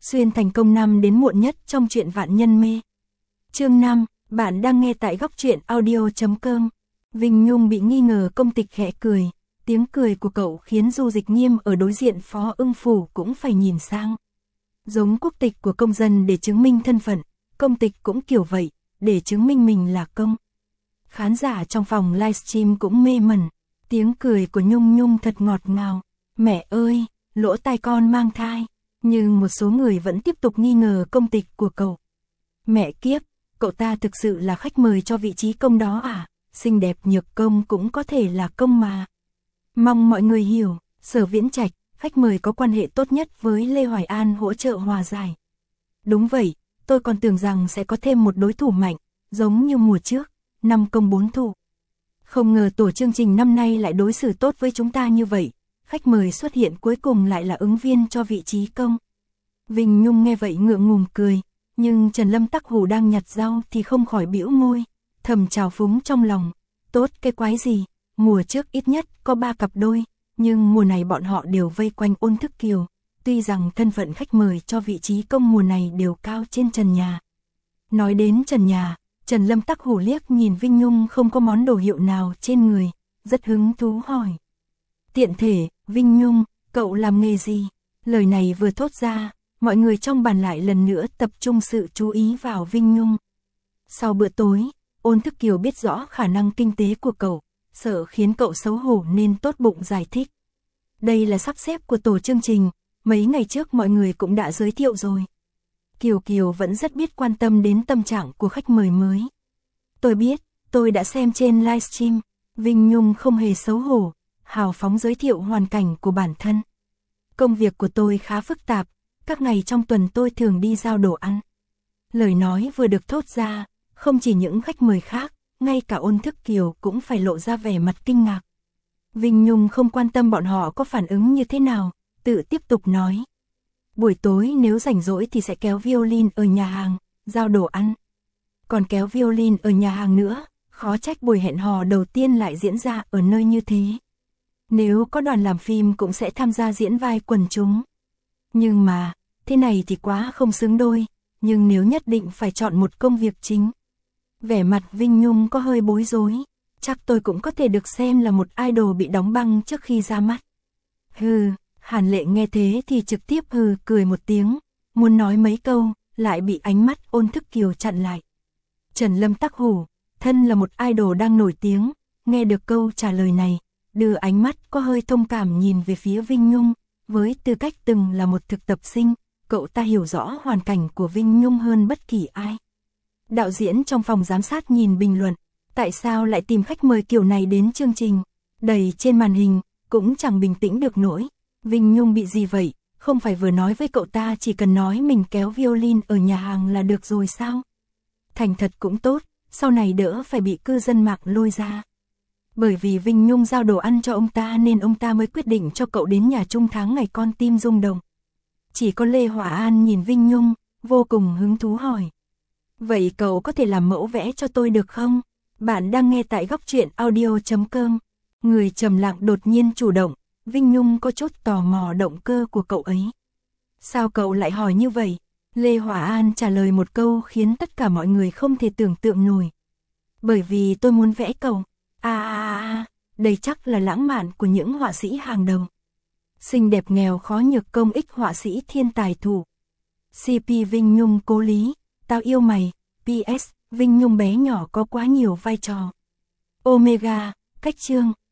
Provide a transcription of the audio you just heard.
xuyên thành công năm đến muộn nhất trong truyện Vạn Nhân Mê. Chương 5, bạn đang nghe tại góc truyện audio.com. Vinh Nhung bị nghi ngờ công tịch khẽ cười, tiếng cười của cậu khiến Du Dịch Nghiêm ở đối diện Phó Ưng Phủ cũng phải nhìn sang. Giống quốc tịch của công dân để chứng minh thân phận, công tịch cũng kiểu vậy, để chứng minh mình là công. Khán giả trong phòng livestream cũng mê mẩn, tiếng cười của Nhung Nhung thật ngọt ngào. Mẹ ơi, lỗ tai con mang thai. Nhưng một số người vẫn tiếp tục nghi ngờ công tịch của cậu. Mẹ kiếp, cậu ta thực sự là khách mời cho vị trí công đó à? Xinh đẹp nhược công cũng có thể là công mà. Mong mọi người hiểu, Sở Viễn Trạch, khách mời có quan hệ tốt nhất với Lê Hoài An hỗ trợ hòa giải. Đúng vậy, tôi còn tưởng rằng sẽ có thêm một đối thủ mạnh, giống như mùa trước, 5 công 4 thủ. Không ngờ tổ chương trình năm nay lại đối xử tốt với chúng ta như vậy. Khách mời xuất hiện cuối cùng lại là ứng viên cho vị trí công. Vinh Nhung nghe vậy ngượng ngùng cười, nhưng Trần Lâm Tắc Hủ đang nhặt rau thì không khỏi bĩu môi, thầm trào phúng trong lòng. Tốt cái quái gì, mùa trước ít nhất có 3 cặp đôi, nhưng mùa này bọn họ đều vây quanh Ôn Thức Kiều. Tuy rằng thân phận khách mời cho vị trí công mùa này đều cao trên trần nhà. Nói đến trần nhà, Trần Lâm Tắc Hủ liếc nhìn Vinh Nhung không có món đồ hiệu nào trên người, rất hứng thú hỏi. Tiện thể, Vinh Nhung, cậu làm nghề gì? Lời này vừa thốt ra, mọi người trong bàn lại lần nữa tập trung sự chú ý vào Vinh Nhung. Sau bữa tối, Ôn Thức Kiều biết rõ khả năng kinh tế của cậu, sợ khiến cậu xấu hổ nên tốt bụng giải thích. Đây là sắp xếp của tổ chương trình, mấy ngày trước mọi người cũng đã giới thiệu rồi. Kiều Kiều vẫn rất biết quan tâm đến tâm trạng của khách mời mới. Tôi biết, tôi đã xem trên livestream. Vinh Nhung không hề xấu hổ, hào phóng giới thiệu hoàn cảnh của bản thân. Công việc của tôi khá phức tạp, các ngày trong tuần tôi thường đi giao đồ ăn. Lời nói vừa được thốt ra, không chỉ những khách mời khác, ngay cả Ôn Thức Kiều cũng phải lộ ra vẻ mặt kinh ngạc. Vinh Nhung không quan tâm bọn họ có phản ứng như thế nào, tự tiếp tục nói. Buổi tối nếu rảnh rỗi thì sẽ kéo violin ở nhà hàng, giao đồ ăn. Còn kéo violin ở nhà hàng nữa, khó trách buổi hẹn hò đầu tiên lại diễn ra ở nơi như thế. Nếu có đoàn làm phim cũng sẽ tham gia diễn vai quần chúng. Nhưng mà, thế này thì quá không xứng đôi, nhưng nếu nhất định phải chọn một công việc chính. Vẻ mặt Vinh Nhung có hơi bối rối, chắc tôi cũng có thể được xem là một idol bị đóng băng trước khi ra mắt. Hừ, Hàn Lệ nghe thế thì trực tiếp hừ cười một tiếng, muốn nói mấy câu, lại bị ánh mắt Ôn Thức Kiều chặn lại. Trần Lâm Tắc Hủ, thân là một idol đang nổi tiếng, nghe được câu trả lời này, đưa ánh mắt có hơi thông cảm nhìn về phía Vinh Nhung, với tư cách từng là một thực tập sinh, cậu ta hiểu rõ hoàn cảnh của Vinh Nhung hơn bất kỳ ai. Đạo diễn trong phòng giám sát nhìn bình luận, tại sao lại tìm khách mời kiểu này đến chương trình, đầy trên màn hình, cũng chẳng bình tĩnh được nổi. Vinh Nhung bị gì vậy, không phải vừa nói với cậu ta chỉ cần nói mình kéo violin ở nhà hàng là được rồi sao? Thành thật cũng tốt, sau này đỡ phải bị cư dân mạng lôi ra. Bởi vì Vinh Nhung giao đồ ăn cho ông ta nên ông ta mới quyết định cho cậu đến nhà chung tháng ngày con tim rung động. Chỉ có Lê Hòa An nhìn Vinh Nhung, vô cùng hứng thú hỏi. Vậy cậu có thể làm mẫu vẽ cho tôi được không? Bạn đang nghe tại góc truyện audio.com. Người trầm lặng đột nhiên chủ động, Vinh Nhung có chút tò mò động cơ của cậu ấy. Sao cậu lại hỏi như vậy? Lê Hòa An trả lời một câu khiến tất cả mọi người không thể tưởng tượng nổi. Bởi vì tôi muốn vẽ cậu. Đây chắc là lãng mạn của những họa sĩ hàng đầu. Xinh đẹp nghèo khó nhược công ích họa sĩ thiên tài thủ. CP Vinh Nhung cố lý, tao yêu mày. PS, Vinh Nhung bé nhỏ có quá nhiều vai trò. Omega, cách chương.